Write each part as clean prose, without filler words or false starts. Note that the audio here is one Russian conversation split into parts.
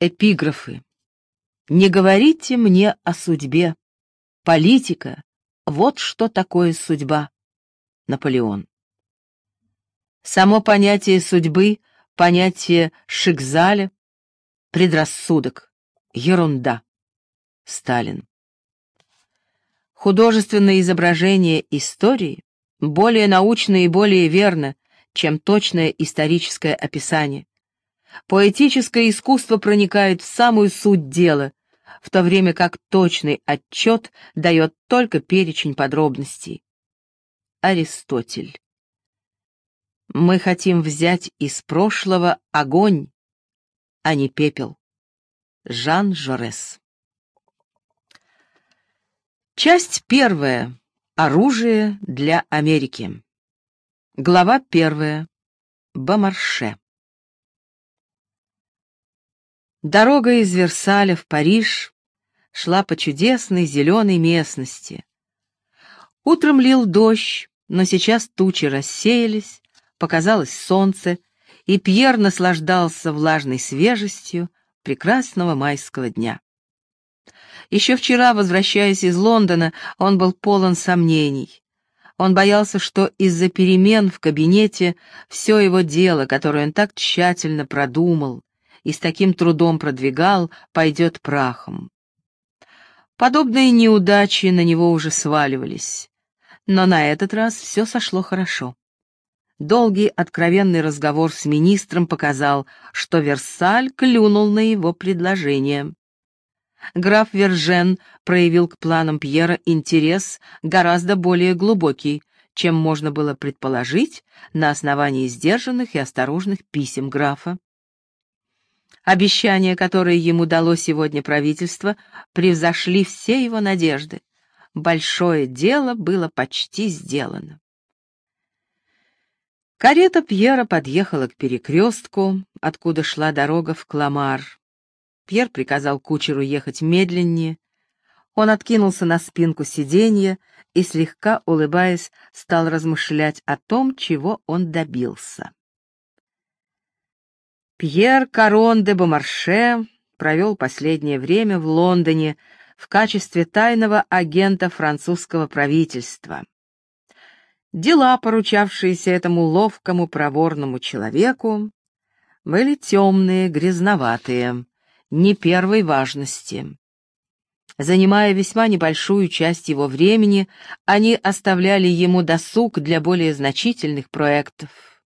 Эпиграфы. Не говорите мне о судьбе. Политика — вот что такое судьба. Наполеон. Само понятие судьбы, понятие Шикзаля, предрассудок, ерунда. Сталин. Художественное изображение истории более научно и более верно, чем точное историческое описание. Поэтическое искусство проникает в самую суть дела, в то время как точный отчет дает только перечень подробностей. Аристотель. Мы хотим взять из прошлого огонь, а не пепел. Жан Жорес. Часть первая. Оружие для Америки. Глава первая. Бомарше. Дорога из Версаля в Париж шла по чудесной зеленой местности. Утром лил дождь, но сейчас тучи рассеялись, показалось солнце, и Пьер наслаждался влажной свежестью прекрасного майского дня. Еще вчера, возвращаясь из Лондона, он был полон сомнений. Он боялся, что из-за перемен в кабинете все его дело, которое он так тщательно продумал и с таким трудом продвигал, пойдет прахом. Подобные неудачи на него уже сваливались, но на этот раз все сошло хорошо. Долгий откровенный разговор с министром показал, что Версаль клюнул на его предложение. Граф Вержен проявил к планам Пьера интерес гораздо более глубокий, чем можно было предположить на основании сдержанных и осторожных писем графа. Обещания, которые ему дало сегодня правительство, превзошли все его надежды. Большое дело было почти сделано. Карета Пьера подъехала к перекрестку, откуда шла дорога в Кламар. Пьер приказал кучеру ехать медленнее. Он откинулся на спинку сиденья и, слегка улыбаясь, стал размышлять о том, чего он добился. Пьер Карон де Бомарше провел последнее время в Лондоне в качестве тайного агента французского правительства. Дела, поручавшиеся этому ловкому проворному человеку, были темные, грязноватые, не первой важности. Занимая весьма небольшую часть его времени, они оставляли ему досуг для более значительных проектов.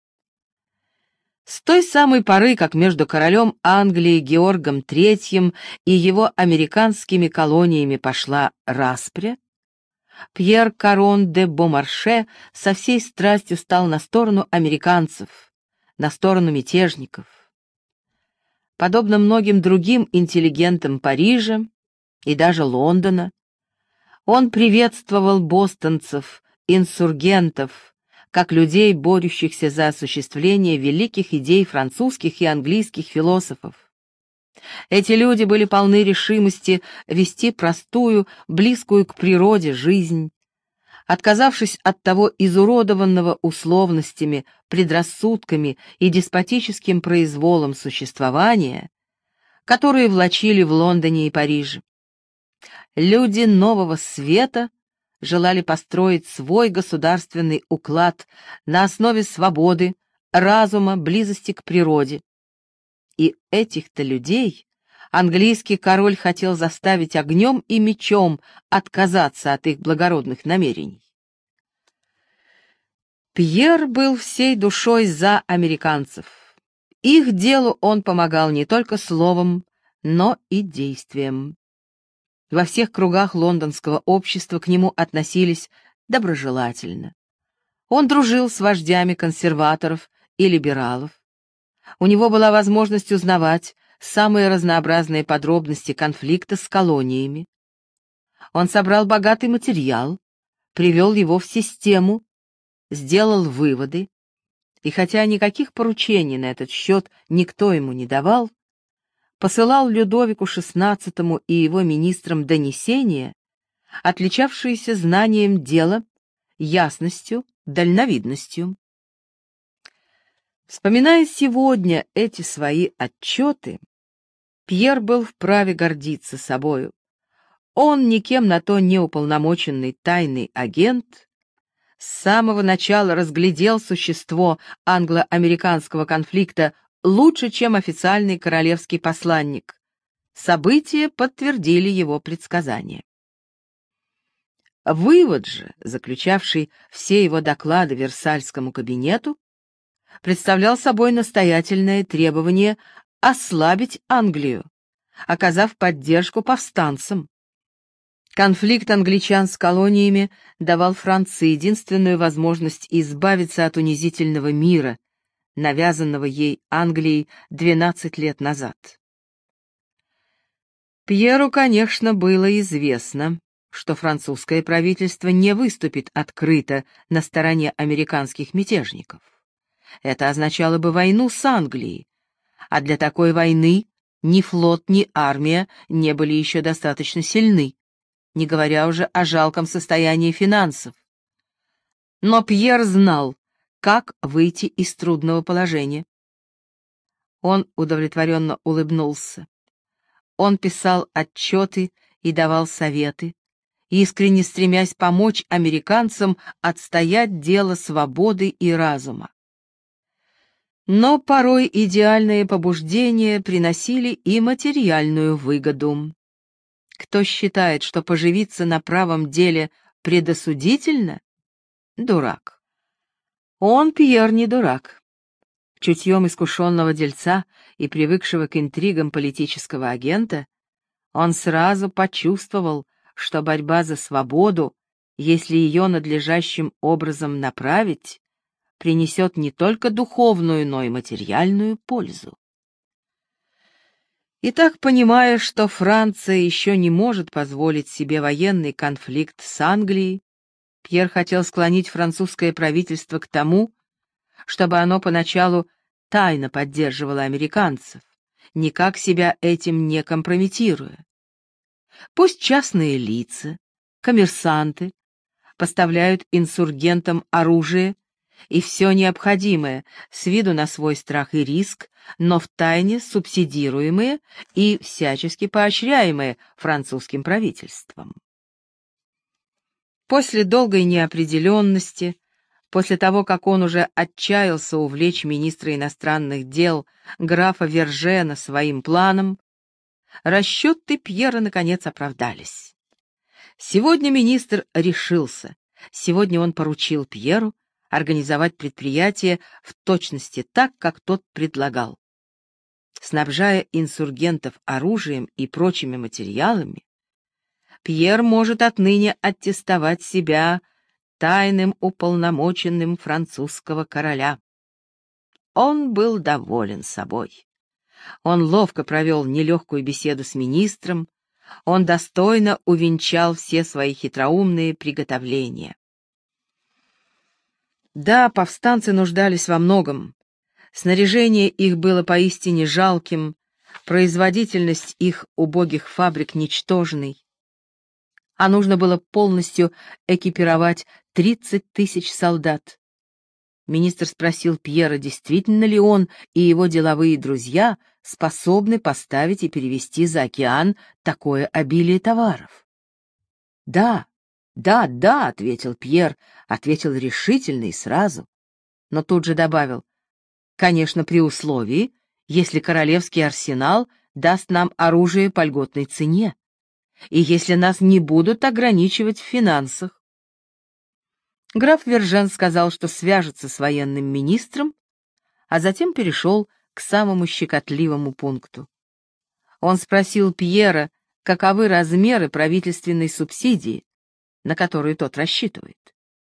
С той самой поры, как между королем Англии Георгом III и его американскими колониями пошла распря, Пьер Карон де Бомарше со всей страстью стал на сторону американцев, на сторону мятежников. Подобно многим другим интеллигентам Парижа и даже Лондона, он приветствовал бостонцев, инсургентов, как людей, борющихся за осуществление великих идей французских и английских философов. Эти люди были полны решимости вести простую, близкую к природе жизнь, отказавшись от того изуродованного условностями, предрассудками и деспотическим произволом существования, которые влачили в Лондоне и Париже. Люди нового света желали построить свой государственный уклад на основе свободы, разума, близости к природе. И этих-то людей английский король хотел заставить огнем и мечом отказаться от их благородных намерений. Пьер был всей душой за американцев. Их делу он помогал не только словом, но и действием. Во всех кругах лондонского общества к нему относились доброжелательно. Он дружил с вождями консерваторов и либералов. У него была возможность узнавать самые разнообразные подробности конфликта с колониями. Он собрал богатый материал, привел его в систему, сделал выводы, и хотя никаких поручений на этот счет никто ему не давал, посылал Людовику XVI и его министрам донесения, отличавшиеся знанием дела, ясностью, дальновидностью. Вспоминая сегодня эти свои отчеты, Пьер был вправе гордиться собою. Он, никем на то не уполномоченный тайный агент, с самого начала разглядел существо англо-американского конфликта лучше, чем официальный королевский посланник. События подтвердили его предсказания. Вывод же, заключавший все его доклады Версальскому кабинету, представлял собой настоятельное требование ослабить Англию, оказав поддержку повстанцам. Конфликт англичан с колониями давал Франции единственную возможность избавиться от унизительного мира, навязанного ей Англией 12 лет назад. Пьеру, конечно, было известно, что французское правительство не выступит открыто на стороне американских мятежников. Это означало бы войну с Англией, а для такой войны ни флот, ни армия не были еще достаточно сильны, не говоря уже о жалком состоянии финансов. Но Пьер знал, как выйти из трудного положения. Он удовлетворенно улыбнулся. Он писал отчеты и давал советы, искренне стремясь помочь американцам отстоять дело свободы и разума. Но порой идеальные побуждения приносили и материальную выгоду. Кто считает, что поживиться на правом деле предосудительно? Дурак. Он, Пьер, не дурак. Чутьем искушенного дельца и привыкшего к интригам политического агента, он сразу почувствовал, что борьба за свободу, если ее надлежащим образом направить, принесет не только духовную, но и материальную пользу. Итак, понимая, что Франция еще не может позволить себе военный конфликт с Англией, Пьер хотел склонить французское правительство к тому, чтобы оно поначалу тайно поддерживало американцев, никак себя этим не компрометируя. Пусть частные лица, коммерсанты поставляют инсургентам оружие и все необходимое, с виду на свой страх и риск, но втайне субсидируемые и всячески поощряемые французским правительством. После долгой неопределенности, после того, как он уже отчаялся увлечь министра иностранных дел графа Вержена своим планом, расчеты Пьера наконец оправдались. Сегодня министр решился, сегодня он поручил Пьеру организовать предприятие в точности так, как тот предлагал. Снабжая инсургентов оружием и прочими материалами, Пьер может отныне аттестовать себя тайным уполномоченным французского короля. Он был доволен собой. Он ловко провел нелегкую беседу с министром, он достойно увенчал все свои хитроумные приготовления. Да, повстанцы нуждались во многом. Снаряжение их было поистине жалким, производительность их убогих фабрик ничтожной. А нужно было полностью экипировать 30 тысяч солдат. Министр спросил Пьера, действительно ли он и его деловые друзья способны поставить и перевезти за океан такое обилие товаров. «Да, да», — ответил Пьер, ответил решительно и сразу, но тут же добавил: «Конечно, при условии, если королевский арсенал даст нам оружие по льготной цене, и если нас не будут ограничивать в финансах». Граф Вержен сказал, что свяжется с военным министром, а затем перешел к самому щекотливому пункту. Он спросил Пьера, каковы размеры правительственной субсидии, на которую тот рассчитывает.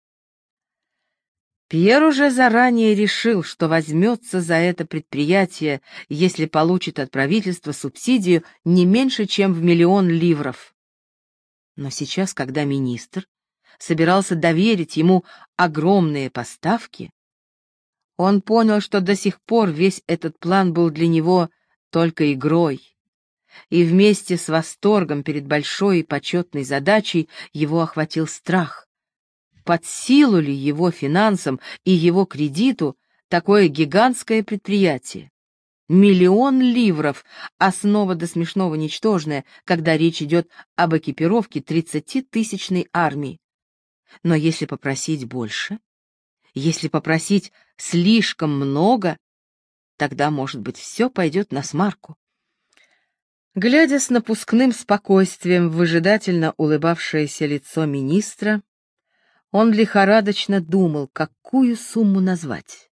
Пьер уже заранее решил, что возьмется за это предприятие, если получит от правительства субсидию не меньше, чем в 1 000 000 ливров. Но сейчас, когда министр собирался доверить ему огромные поставки, он понял, что до сих пор весь этот план был для него только игрой, и вместе с восторгом перед большой и почетной задачей его охватил страх. Под силу ли его финансам и его кредиту такое гигантское предприятие? Миллион ливров — основа до смешного ничтожная, когда речь идет об экипировке 30-тысячной армии. Но если попросить больше, если попросить слишком много, тогда, может быть, все пойдет насмарку. Глядя с напускным спокойствием в выжидательно улыбавшееся лицо министра, он лихорадочно думал, какую сумму назвать.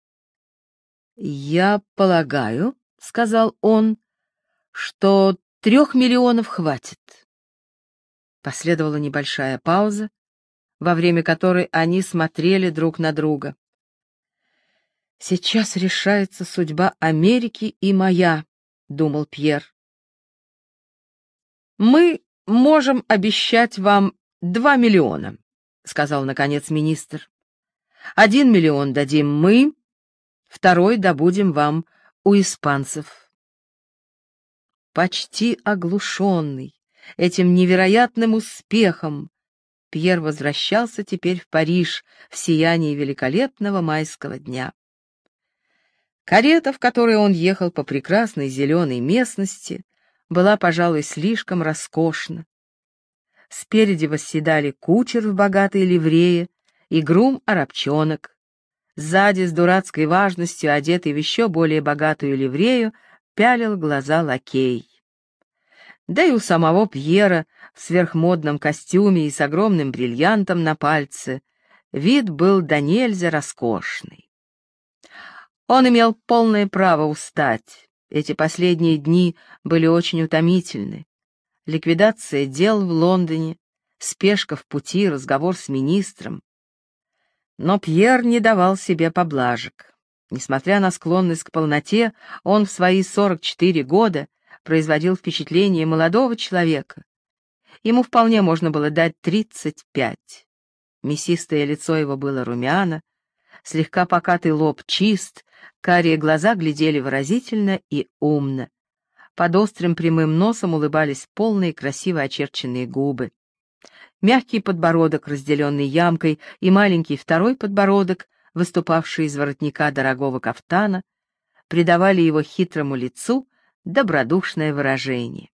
«Я полагаю, — сказал он, — что 3 миллионов хватит». Последовала небольшая пауза, во время которой они смотрели друг на друга. «Сейчас решается судьба Америки и моя», — думал Пьер. «Мы можем обещать вам 2 миллиона», — сказал, наконец, министр. 1 миллион дадим мы, 2 добудем вам у испанцев». Почти оглушенный этим невероятным успехом, Пьер возвращался теперь в Париж в сиянии великолепного майского дня. Карета, в которой он ехал по прекрасной зеленой местности, была, пожалуй, слишком роскошна. Спереди восседали кучер в богатой ливрее и грум-арабчонок. Сзади, с дурацкой важностью, одетый в еще более богатую ливрею, пялил глаза лакей. Да и у самого Пьера в сверхмодном костюме и с огромным бриллиантом на пальце вид был до нельзя роскошный. Он имел полное право устать. Эти последние дни были очень утомительны. Ликвидация дел в Лондоне, спешка в пути, разговор с министром. Но Пьер не давал себе поблажек. Несмотря на склонность к полноте, он в свои 44 года производил впечатление молодого человека. Ему вполне можно было дать 35. Мясистое лицо его было румяно, слегка покатый лоб чист, карие глаза глядели выразительно и умно. Под острым прямым носом улыбались полные красиво очерченные губы. Мягкий подбородок, разделенный ямкой, и маленький второй подбородок, выступавший из воротника дорогого кафтана, придавали его хитрому лицу добродушное выражение.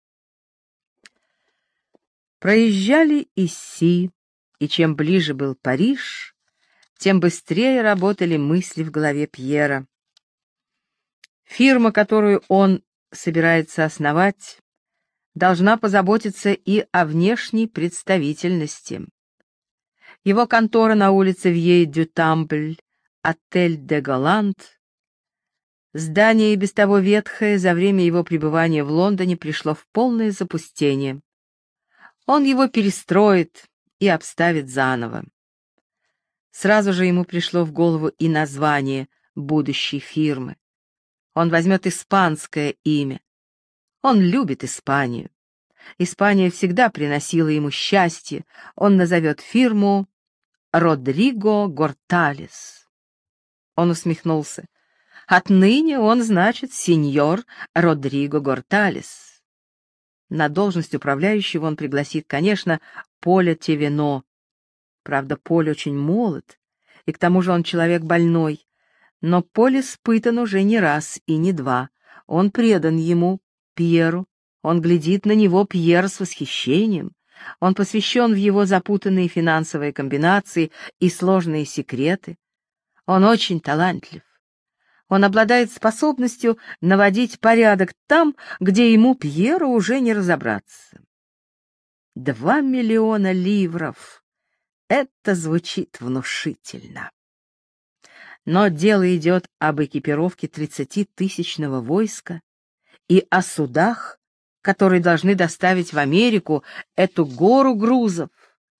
Проезжали Исси, и чем ближе был Париж, тем быстрее работали мысли в голове Пьера. Фирма, которую он собирается основать, должна позаботиться и о внешней представительности. Его контора на улице Вьей-дю-Тампль, отель де Голланд. Здание, и без того ветхое, за время его пребывания в Лондоне пришло в полное запустение. Он его перестроит и обставит заново. Сразу же ему пришло в голову и название будущей фирмы. Он возьмет испанское имя. Он любит Испанию. Испания всегда приносила ему счастье. Он назовет фирму «Родриго Горталес». Он усмехнулся. Отныне он, значит, сеньор Родриго Горталес. На должность управляющего он пригласит, конечно, Поля Тевено. Правда, Поль очень молод, и к тому же он человек больной. Но Поль испытан уже не раз и не два. Он предан ему, Пьеру. Он глядит на него, Пьер, с восхищением. Он посвящен в его запутанные финансовые комбинации и сложные секреты. Он очень талантлив. Он обладает способностью наводить порядок там, где ему, Пьеру, уже не разобраться. 2 миллиона ливров. Это звучит внушительно. Но дело идет об экипировке 30-тысячного войска и о судах, которые должны доставить в Америку эту гору грузов.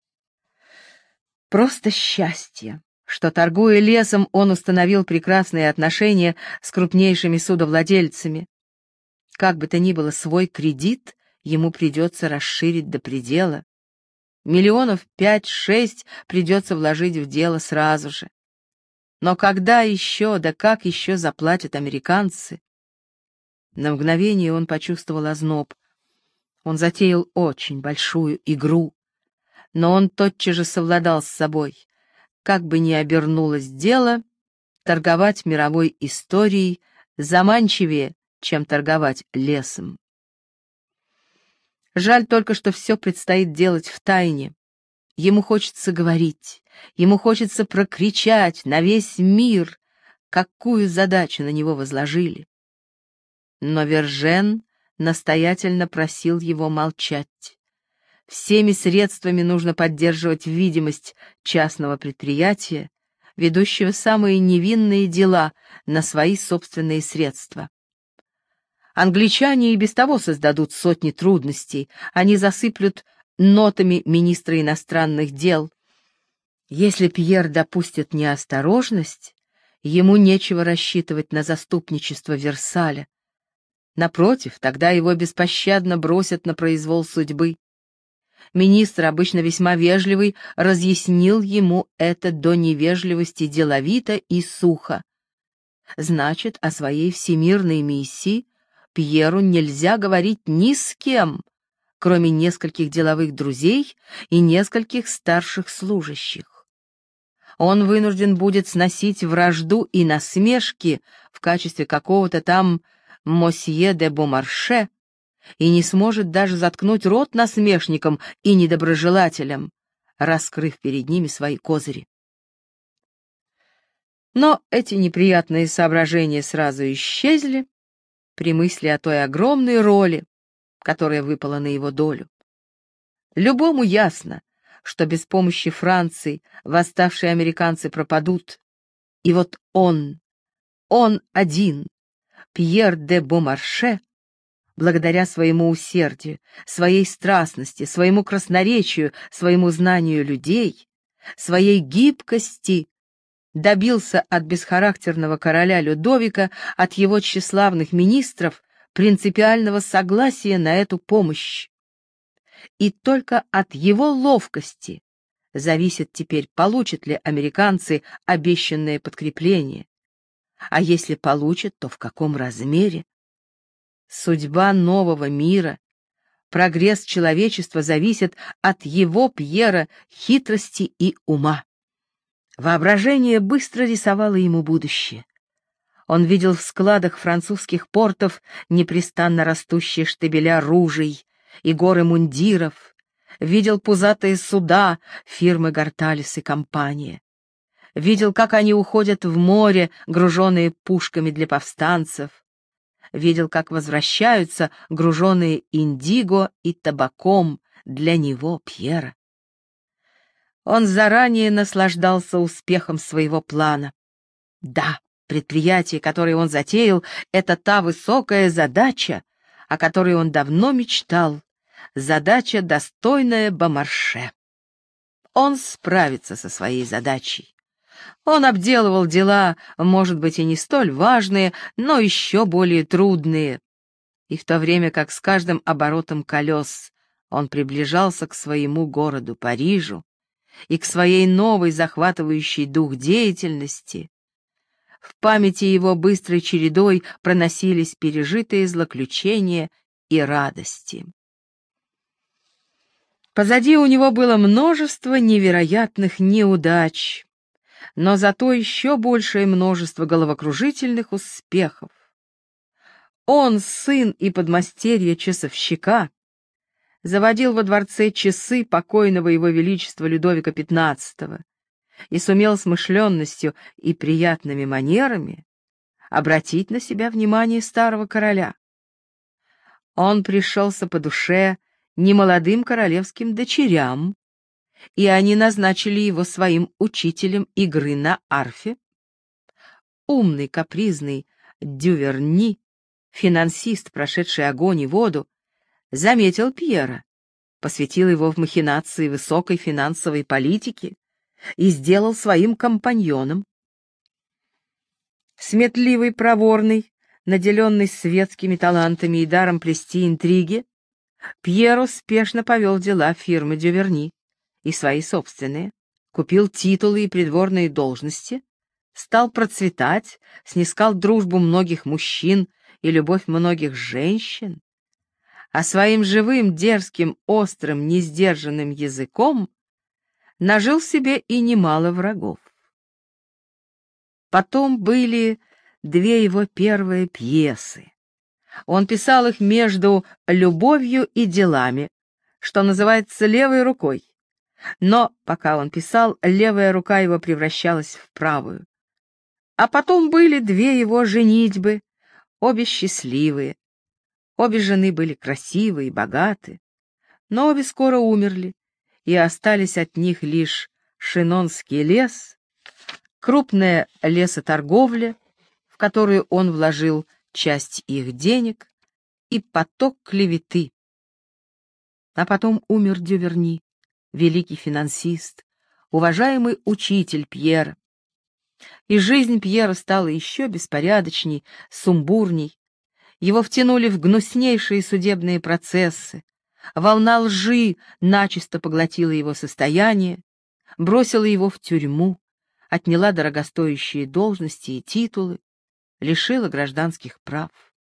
Просто счастье, что, торгуя лесом, он установил прекрасные отношения с крупнейшими судовладельцами. Как бы то ни было, свой кредит ему придется расширить до предела. 5-6 миллионов придется вложить в дело сразу же. Но когда еще, да как еще заплатят американцы? На мгновение он почувствовал озноб. Он затеял очень большую игру, но он тотчас же совладал с собой. Как бы ни обернулось дело, торговать мировой историей заманчивее, чем торговать лесом. Жаль только, что все предстоит делать в тайне. Ему хочется говорить, ему хочется прокричать на весь мир, какую задачу на него возложили. Но Вержен настоятельно просил его молчать. Всеми средствами нужно поддерживать видимость частного предприятия, ведущего самые невинные дела на свои собственные средства. Англичане и без того создадут сотни трудностей, они засыплют нотами министра иностранных дел. Если Пьер допустит неосторожность, ему нечего рассчитывать на заступничество Версаля. Напротив, тогда его беспощадно бросят на произвол судьбы. Министр, обычно весьма вежливый, разъяснил ему это до невежливости деловито и сухо. Значит, о своей всемирной миссии Пьеру нельзя говорить ни с кем, кроме нескольких деловых друзей и нескольких старших служащих. Он вынужден будет сносить вражду и насмешки в качестве какого-то там мосье де Бомарше и не сможет даже заткнуть рот насмешникам и недоброжелателям, раскрыв перед ними свои козыри. Но эти неприятные соображения сразу исчезли при мысли о той огромной роли, которая выпала на его долю. Любому ясно, что без помощи Франции восставшие американцы пропадут, и вот он один, Пьер де Бомарше, благодаря своему усердию, своей страстности, своему красноречию, своему знанию людей, своей гибкости, добился от бесхарактерного короля Людовика, от его тщеславных министров, принципиального согласия на эту помощь. И только от его ловкости зависит теперь, получат ли американцы обещанное подкрепление. А если получат, то в каком размере? Судьба нового мира, прогресс человечества зависит от его, Пьера, хитрости и ума. Воображение быстро рисовало ему будущее. Он видел в складах французских портов непрестанно растущие штабеля ружей и горы мундиров, видел пузатые суда фирмы Горталес и компания, видел, как они уходят в море, груженные пушками для повстанцев, видел, как возвращаются, груженные индиго и табаком для него, Пьера. Он заранее наслаждался успехом своего плана. Да, предприятие, которое он затеял, это та высокая задача, о которой он давно мечтал, задача, достойная Бомарше. Он справится со своей задачей. Он обделывал дела, может быть, и не столь важные, но еще более трудные. И в то время как с каждым оборотом колес он приближался к своему городу Парижу и к своей новой захватывающей дух деятельности, в памяти его быстрой чередой проносились пережитые злоключения и радости. Позади у него было множество невероятных неудач, но зато еще большее множество головокружительных успехов. Он, сын и подмастерье часовщика, заводил во дворце часы покойного его величества Людовика XV и сумел смышленностью и приятными манерами обратить на себя внимание старого короля. Он пришелся по душе немолодым королевским дочерям, и они назначили его своим учителем игры на арфе. Умный, капризный Дюверни, финансист, прошедший огонь и воду, заметил Пьера, посвятил его в махинации высокой финансовой политики и сделал своим компаньоном. Сметливый, проворный, наделенный светскими талантами и даром плести интриги, Пьер успешно повел дела фирмы Дюверни и свои собственные, купил титулы и придворные должности, стал процветать, снискал дружбу многих мужчин и любовь многих женщин, а своим живым, дерзким, острым, несдержанным языком нажил себе и немало врагов. Потом были две его первые пьесы. Он писал их между любовью и делами, что называется левой рукой. Но пока он писал, левая рука его превращалась в правую. А потом были две его женитьбы, обе счастливые. Обе жены были красивы и богаты, но обе скоро умерли, и остались от них лишь Шинонский лес, крупная лесоторговля, в которую он вложил часть их денег, и поток клеветы. А потом умер Дюверни, великий финансист, уважаемый учитель Пьера. И жизнь Пьера стала еще беспорядочней, сумбурней. Его втянули в гнуснейшие судебные процессы. Волна лжи начисто поглотила его состояние, бросила его в тюрьму, отняла дорогостоящие должности и титулы, лишила гражданских прав.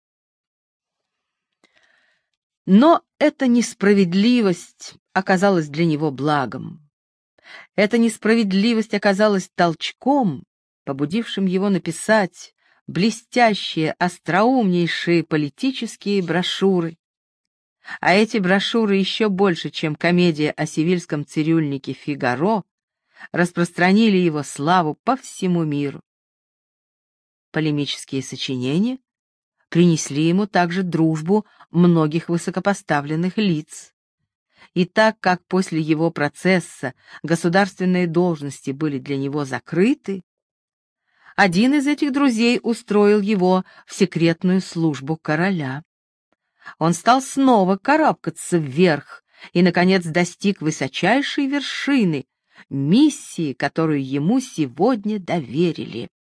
Но эта несправедливость оказалась для него благом. Эта несправедливость оказалась толчком, побудившим его написать блестящие, остроумнейшие политические брошюры. А эти брошюры еще больше, чем комедия о севильском цирюльнике «Фигаро», распространили его славу по всему миру. Полемические сочинения принесли ему также дружбу многих высокопоставленных лиц. И так как после его процесса государственные должности были для него закрыты, один из этих друзей устроил его в секретную службу короля. Он стал снова карабкаться вверх и, наконец, достиг высочайшей вершины, миссии, которую ему сегодня доверили.